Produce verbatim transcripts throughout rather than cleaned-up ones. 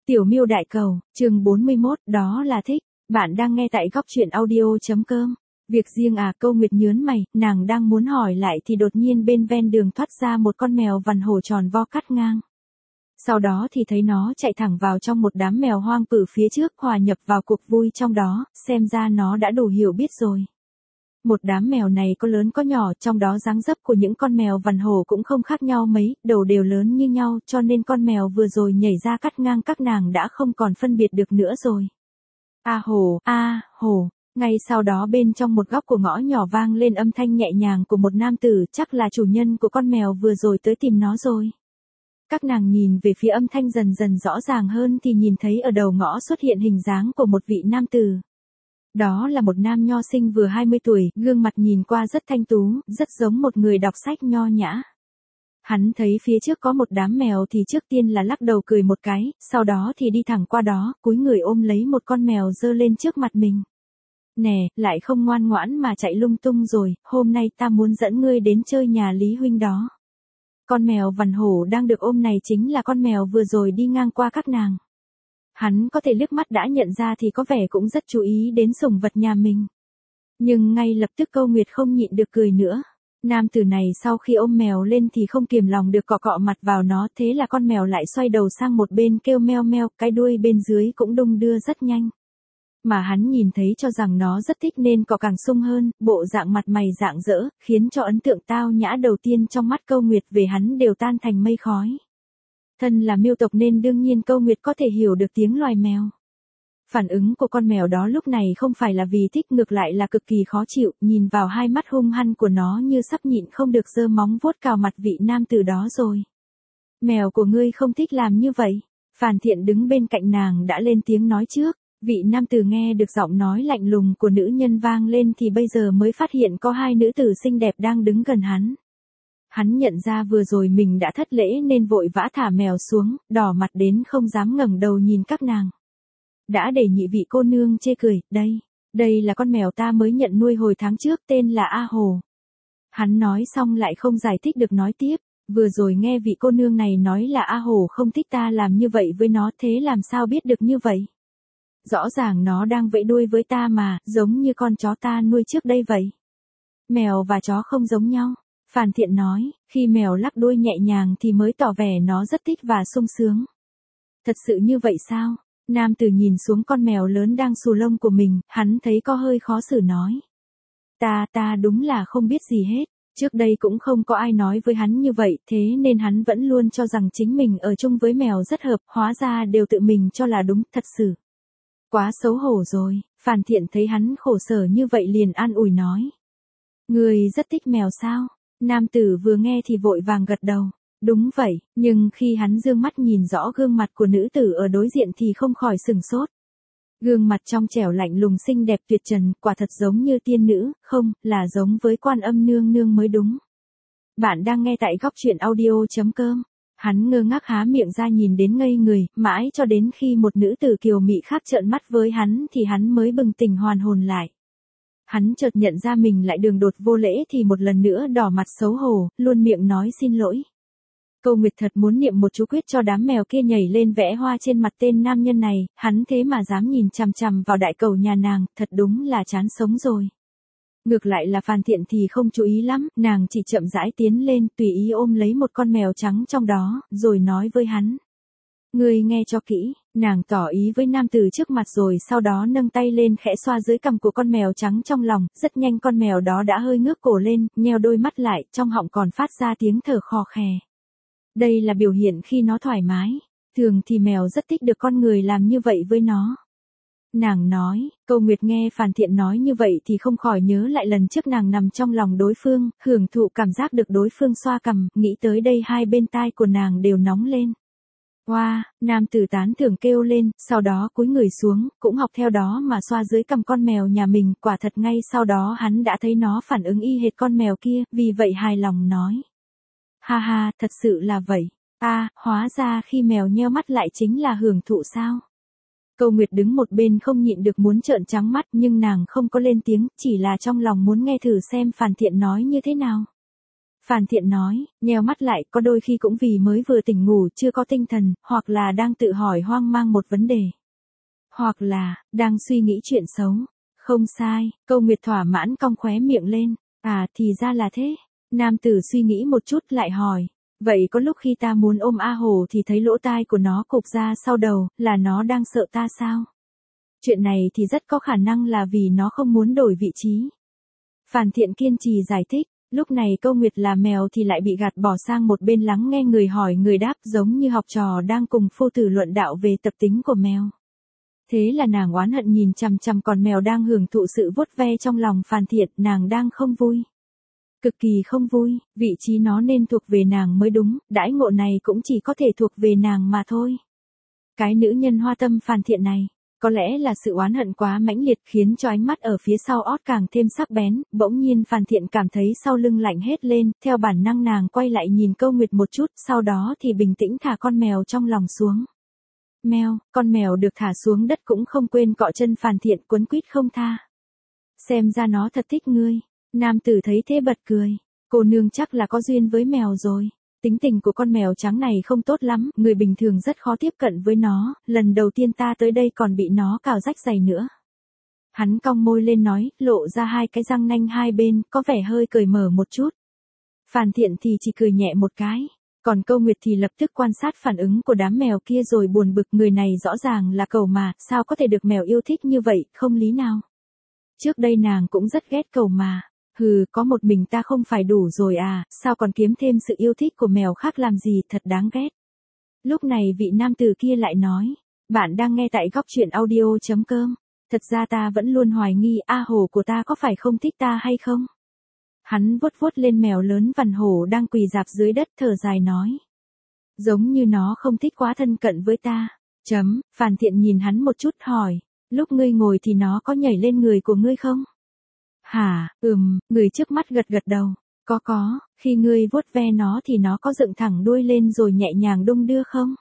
Tiểu Miêu Đại Cầu, chương bốn mươi mốt, đó là thích. Bạn đang nghe tại góc truyện audio.com. Việc riêng à, Câu Nguyệt nhớn mày, nàng đang muốn hỏi lại thì đột nhiên bên ven đường thoát ra một con mèo vằn hổ tròn vo cắt ngang. Sau đó thì thấy nó chạy thẳng vào trong một đám mèo hoang cử phía trước, hòa nhập vào cuộc vui trong đó, xem ra nó đã đủ hiểu biết rồi. Một đám mèo này có lớn có nhỏ, trong đó dáng dấp của những con mèo vằn hổ cũng không khác nhau mấy, đầu đều lớn như nhau, cho nên con mèo vừa rồi nhảy ra cắt ngang các nàng đã không còn phân biệt được nữa rồi. A hổ, a hổ. Ngay sau đó bên trong một góc của ngõ nhỏ vang lên âm thanh nhẹ nhàng của một nam tử, chắc là chủ nhân của con mèo vừa rồi tới tìm nó rồi. Các nàng nhìn về phía âm thanh dần dần rõ ràng hơn thì nhìn thấy ở đầu ngõ xuất hiện hình dáng của một vị nam tử. Đó là một nam nho sinh vừa hai mươi tuổi, gương mặt nhìn qua rất thanh tú, rất giống một người đọc sách nho nhã. Hắn thấy phía trước có một đám mèo thì trước tiên là lắc đầu cười một cái, sau đó thì đi thẳng qua đó, cúi người ôm lấy một con mèo giơ lên trước mặt mình. Nè, lại không ngoan ngoãn mà chạy lung tung rồi, hôm nay ta muốn dẫn ngươi đến chơi nhà Lý huynh đó. Con mèo vằn hổ đang được ôm này chính là con mèo vừa rồi đi ngang qua các nàng. Hắn có thể liếc mắt đã nhận ra thì có vẻ cũng rất chú ý đến sủng vật nhà mình. Nhưng ngay lập tức Câu Nguyệt không nhịn được cười nữa. Nam tử này sau khi ôm mèo lên thì không kiềm lòng được cọ cọ mặt vào nó, thế là con mèo lại xoay đầu sang một bên kêu meo meo, cái đuôi bên dưới cũng đung đưa rất nhanh. Mà hắn nhìn thấy cho rằng nó rất thích nên cọ càng sung hơn, bộ dạng mặt mày rạng rỡ, khiến cho ấn tượng tao nhã đầu tiên trong mắt Câu Nguyệt về hắn đều tan thành mây khói. Thân là miêu tộc nên đương nhiên Câu Nguyệt có thể hiểu được tiếng loài mèo. Phản ứng của con mèo đó lúc này không phải là vì thích, ngược lại là cực kỳ khó chịu, nhìn vào hai mắt hung hăng của nó như sắp nhịn không được giơ móng vuốt cào mặt vị nam tử đó rồi. Mèo của ngươi không thích làm như vậy. Phàn Thiện đứng bên cạnh nàng đã lên tiếng nói trước. Vị nam tử nghe được giọng nói lạnh lùng của nữ nhân vang lên thì bây giờ mới phát hiện có hai nữ tử xinh đẹp đang đứng gần hắn. Hắn nhận ra vừa rồi mình đã thất lễ nên vội vã thả mèo xuống, đỏ mặt đến không dám ngẩng đầu nhìn các nàng. Đã để nhị vị cô nương chê cười, đây, đây là con mèo ta mới nhận nuôi hồi tháng trước, tên là A Hồ. Hắn nói xong lại không giải thích được nói tiếp, vừa rồi nghe vị cô nương này nói là A Hồ không thích ta làm như vậy với nó, thế làm sao biết được như vậy? Rõ ràng nó đang vẫy đuôi với ta mà, giống như con chó ta nuôi trước đây vậy. Mèo và chó không giống nhau. Phàn Thiện nói, khi mèo lắc đuôi nhẹ nhàng thì mới tỏ vẻ nó rất thích và sung sướng. Thật sự như vậy sao? Nam tử nhìn xuống con mèo lớn đang xù lông của mình, hắn thấy có hơi khó xử nói. Ta, ta đúng là không biết gì hết. Trước đây cũng không có ai nói với hắn như vậy, thế nên hắn vẫn luôn cho rằng chính mình ở chung với mèo rất hợp, hóa ra đều tự mình cho là đúng, thật sự. Quá xấu hổ rồi. Phàn Thiện thấy hắn khổ sở như vậy liền an ủi nói. Người rất thích mèo sao? Nam tử vừa nghe thì vội vàng gật đầu. Đúng vậy, nhưng khi hắn dương mắt nhìn rõ gương mặt của nữ tử ở đối diện thì không khỏi sửng sốt. Gương mặt trong trẻo lạnh lùng xinh đẹp tuyệt trần, quả thật giống như tiên nữ, không, là giống với Quan Âm nương nương mới đúng. Bạn đang nghe tại góc truyện audio.com. Hắn ngơ ngác há miệng ra nhìn đến ngây người, mãi cho đến khi một nữ tử kiều mị khác trợn mắt với hắn thì hắn mới bừng tỉnh hoàn hồn lại. Hắn chợt nhận ra mình lại đường đột vô lễ thì một lần nữa đỏ mặt xấu hổ, luôn miệng nói xin lỗi. Câu Nguyệt thật muốn niệm một chú quyết cho đám mèo kia nhảy lên vẽ hoa trên mặt tên nam nhân này, hắn thế mà dám nhìn chằm chằm vào đại cầu nhà nàng, thật đúng là chán sống rồi. Ngược lại là Phàn Thiện thì không chú ý lắm, nàng chỉ chậm rãi tiến lên, tùy ý ôm lấy một con mèo trắng trong đó, rồi nói với hắn. Ngươi nghe cho kỹ, nàng tỏ ý với nam tử trước mặt rồi sau đó nâng tay lên khẽ xoa dưới cằm của con mèo trắng trong lòng, rất nhanh con mèo đó đã hơi ngước cổ lên, nheo đôi mắt lại, trong họng còn phát ra tiếng thở khò khè. Đây là biểu hiện khi nó thoải mái, thường thì mèo rất thích được con người làm như vậy với nó. Nàng nói, Câu Nguyệt nghe Phàn Thiện nói như vậy thì không khỏi nhớ lại lần trước nàng nằm trong lòng đối phương, hưởng thụ cảm giác được đối phương xoa cằm, nghĩ tới đây hai bên tai của nàng đều nóng lên. Wow, nam tử tán thưởng kêu lên, sau đó cúi người xuống, cũng học theo đó mà xoa dưới cằm con mèo nhà mình, quả thật ngay sau đó hắn đã thấy nó phản ứng y hệt con mèo kia, vì vậy hài lòng nói. Ha ha, thật sự là vậy. À, hóa ra khi mèo nheo mắt lại chính là hưởng thụ sao? Câu Nguyệt đứng một bên không nhịn được muốn trợn trắng mắt nhưng nàng không có lên tiếng, chỉ là trong lòng muốn nghe thử xem Phàn Thiện nói như thế nào. Phàn Thiện nói, nheo mắt lại, có đôi khi cũng vì mới vừa tỉnh ngủ chưa có tinh thần, hoặc là đang tự hỏi hoang mang một vấn đề. Hoặc là, đang suy nghĩ chuyện xấu. Không sai, Câu Nguyệt thỏa mãn cong khóe miệng lên. À thì ra là thế. Nam tử suy nghĩ một chút lại hỏi. Vậy có lúc khi ta muốn ôm A Hồ thì thấy lỗ tai của nó cụp ra sau đầu, là nó đang sợ ta sao? Chuyện này thì rất có khả năng là vì nó không muốn đổi vị trí. Phàn Thiện kiên trì giải thích. Lúc này Câu Nguyệt là mèo thì lại bị gạt bỏ sang một bên lắng nghe người hỏi người đáp, giống như học trò đang cùng phu tử luận đạo về tập tính của mèo. Thế là nàng oán hận nhìn chằm chằm con mèo đang hưởng thụ sự vuốt ve trong lòng Phàn Thiện, nàng đang không vui. Cực kỳ không vui, vị trí nó nên thuộc về nàng mới đúng, đãi ngộ này cũng chỉ có thể thuộc về nàng mà thôi. Cái nữ nhân hoa tâm Phàn Thiện này, có lẽ là sự oán hận quá mãnh liệt khiến cho ánh mắt ở phía sau ót càng thêm sắc bén, bỗng nhiên Phàn Thiện cảm thấy sau lưng lạnh hết lên, theo bản năng nàng quay lại nhìn Câu Nguyệt một chút, sau đó thì bình tĩnh thả con mèo trong lòng xuống. Mèo, con mèo được thả xuống đất cũng không quên cọ chân Phàn Thiện quấn quýt không tha. Xem ra nó thật thích ngươi. Nam tử thấy thế bật cười. Cô nương chắc là có duyên với mèo rồi. Tính tình của con mèo trắng này không tốt lắm, người bình thường rất khó tiếp cận với nó, lần đầu tiên ta tới đây còn bị nó cào rách giày nữa. Hắn cong môi lên nói, lộ ra hai cái răng nanh hai bên, có vẻ hơi cởi mở một chút. Phàn Thiện thì chỉ cười nhẹ một cái. Còn Câu Nguyệt thì lập tức quan sát phản ứng của đám mèo kia rồi buồn bực, người này rõ ràng là cẩu mà, sao có thể được mèo yêu thích như vậy, không lý nào. Trước đây nàng cũng rất ghét cẩu mà. Hừ, có một mình ta không phải đủ rồi à, sao còn kiếm thêm sự yêu thích của mèo khác làm gì, thật đáng ghét. Lúc này vị nam tử kia lại nói, bạn đang nghe tại góc truyện audio chấm com. Thật ra ta vẫn luôn hoài nghi A Hồ của ta có phải không thích ta hay không. Hắn vuốt vuốt lên mèo lớn vằn hổ đang quỳ rạp dưới đất, thở dài nói. Giống như nó không thích quá thân cận với ta. Chấm, Phàn Thiện nhìn hắn một chút hỏi, lúc ngươi ngồi thì nó có nhảy lên người của ngươi không? Hả, ừm, người trước mắt gật gật đầu. Có có, khi ngươi vuốt ve nó thì nó có dựng thẳng đuôi lên rồi nhẹ nhàng đung đưa không?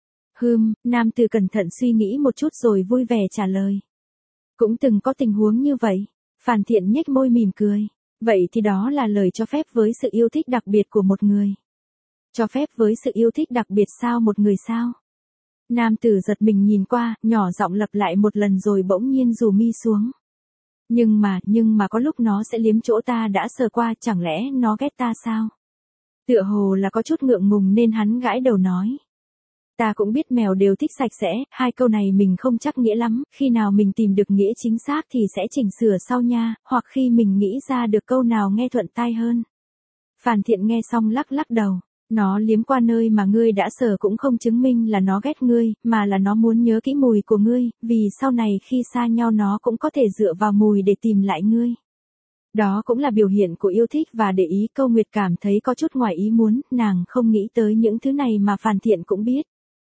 Hừm, nam tử cẩn thận suy nghĩ một chút rồi vui vẻ trả lời. Cũng từng có tình huống như vậy. Phàn Thiện nhếch môi mỉm cười. Vậy thì đó là lời cho phép với sự yêu thích đặc biệt của một người. Cho phép với sự yêu thích đặc biệt sao một người sao? Nam tử giật mình nhìn qua, nhỏ giọng lặp lại một lần rồi bỗng nhiên rủ mi xuống. Nhưng mà, nhưng mà có lúc nó sẽ liếm chỗ ta đã sờ qua, chẳng lẽ nó ghét ta sao? Tựa hồ là có chút ngượng ngùng nên hắn gãi đầu nói. Ta cũng biết mèo đều thích sạch sẽ, hai câu này mình không chắc nghĩa lắm, khi nào mình tìm được nghĩa chính xác thì sẽ chỉnh sửa sau nha, hoặc khi mình nghĩ ra được câu nào nghe thuận tai hơn. Phàn Thiện nghe xong lắc lắc đầu, nó liếm qua nơi mà ngươi đã sờ cũng không chứng minh là nó ghét ngươi, mà là nó muốn nhớ kỹ mùi của ngươi, vì sau này khi xa nhau nó cũng có thể dựa vào mùi để tìm lại ngươi. Đó cũng là biểu hiện của yêu thích và để ý. Câu Nguyệt cảm thấy có chút ngoài ý muốn, nàng không nghĩ tới những thứ này mà Phàn Thiện cũng biết.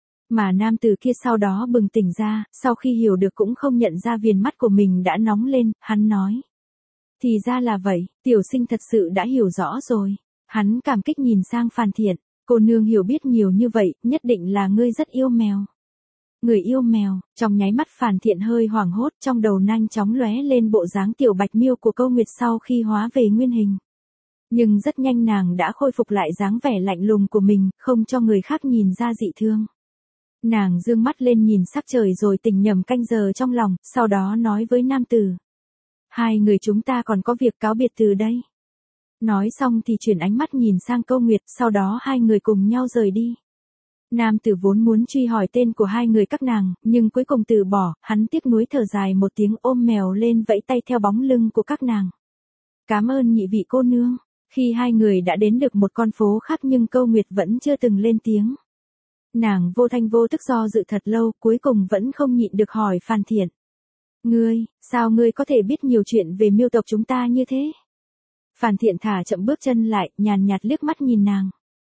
Mà nam tử kia sau đó bừng tỉnh ra, sau khi hiểu được cũng không nhận ra viền mắt của mình đã nóng lên, hắn nói. Thì ra là vậy, tiểu sinh thật sự đã hiểu rõ rồi. Hắn cảm kích nhìn sang Phàn Thiện, cô nương hiểu biết nhiều như vậy, nhất định là ngươi rất yêu mèo. Người yêu mèo, trong nháy mắt Phàn Thiện hơi hoảng hốt, trong đầu nhanh chóng lóe lên bộ dáng tiểu bạch miêu của Câu Nguyệt sau khi hóa về nguyên hình. Nhưng rất nhanh nàng đã khôi phục lại dáng vẻ lạnh lùng của mình, không cho người khác nhìn ra dị thương. Nàng dương mắt lên nhìn sắc trời rồi tỉnh nhầm canh giờ trong lòng, sau đó nói với nam tử. Hai người chúng ta còn có việc cáo biệt từ đây. Nói xong thì chuyển ánh mắt nhìn sang Câu Nguyệt, sau đó hai người cùng nhau rời đi. Nam tử vốn muốn truy hỏi tên của hai người các nàng, nhưng cuối cùng từ bỏ, hắn tiếc nuối thở dài một tiếng ôm mèo lên vẫy tay theo bóng lưng của các nàng. Cảm ơn nhị vị cô nương. Khi hai người đã đến được một con phố khác nhưng Câu Nguyệt vẫn chưa từng lên tiếng. Nàng vô thanh vô tức do dự thật lâu, cuối cùng vẫn không nhịn được hỏi Phàn Thiện. Ngươi, sao ngươi có thể biết nhiều chuyện về miêu tộc chúng ta như thế? Phàn Thiện thả chậm bước chân lại, nhàn nhạt liếc mắt nhìn nàng.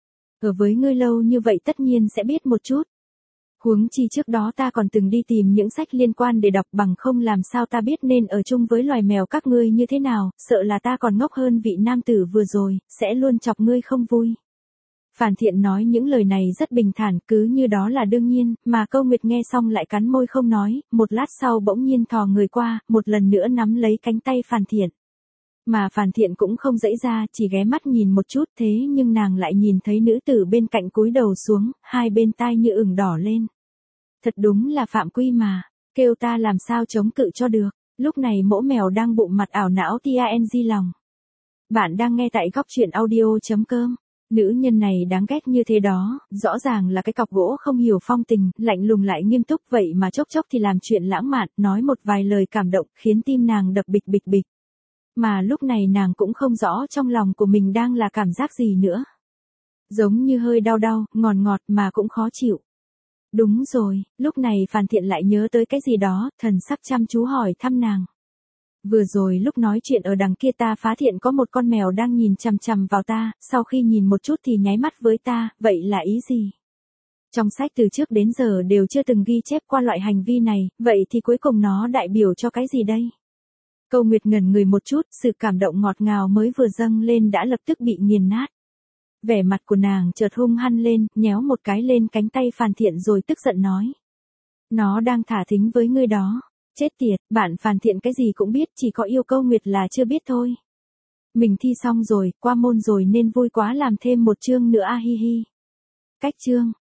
Ở với ngươi lâu như vậy tất nhiên sẽ biết một chút. Huống chi trước đó ta còn từng đi tìm những sách liên quan để đọc, bằng không làm sao ta biết nên ở chung với loài mèo các ngươi như thế nào, sợ là ta còn ngốc hơn vị nam tử vừa rồi, sẽ luôn chọc ngươi không vui. Phàn Thiện nói những lời này rất bình thản, cứ như đó là đương nhiên, mà Câu Nguyệt nghe xong lại cắn môi không nói, một lát sau bỗng nhiên thò người qua, một lần nữa nắm lấy cánh tay Phàn Thiện. Mà Phàn Thiện cũng không dãy ra, chỉ ghé mắt nhìn một chút, thế nhưng nàng lại nhìn thấy nữ tử bên cạnh cúi đầu xuống, hai bên tai như ửng đỏ lên. Thật đúng là phạm quy mà, kêu ta làm sao chống cự cho được. Lúc này mỗ mèo đang bụng mặt ảo não tang lòng. Bạn đang nghe tại góc truyện audio.com. Nữ nhân này đáng ghét như thế đó, rõ ràng là cái cọc gỗ không hiểu phong tình, lạnh lùng lại nghiêm túc vậy mà chốc chốc thì làm chuyện lãng mạn, nói một vài lời cảm động, khiến tim nàng đập bịch bịch bịch. Mà lúc này nàng cũng không rõ trong lòng của mình đang là cảm giác gì nữa. Giống như hơi đau đau, ngọt ngọt mà cũng khó chịu. Đúng rồi, lúc này Phàn Thiện lại nhớ tới cái gì đó, thần sắc chăm chú hỏi thăm nàng. Vừa rồi lúc nói chuyện ở đằng kia ta phát hiện có một con mèo đang nhìn chằm chằm vào ta, sau khi nhìn một chút thì nháy mắt với ta, vậy là ý gì? Trong sách từ trước đến giờ đều chưa từng ghi chép qua loại hành vi này, vậy thì cuối cùng nó đại biểu cho cái gì đây? Câu Nguyệt ngẩn người một chút, sự cảm động ngọt ngào mới vừa dâng lên đã lập tức bị nghiền nát. Vẻ mặt của nàng chợt hung hăng lên, nhéo một cái lên cánh tay Phàn Thiện rồi tức giận nói. Nó đang thả thính với ngươi đó. Chết tiệt, bạn Phàn Thiện cái gì cũng biết, chỉ có yêu Câu Nguyệt là chưa biết thôi. Mình thi xong rồi, qua môn rồi nên vui quá làm thêm một chương nữa a hi hi. Cách chương.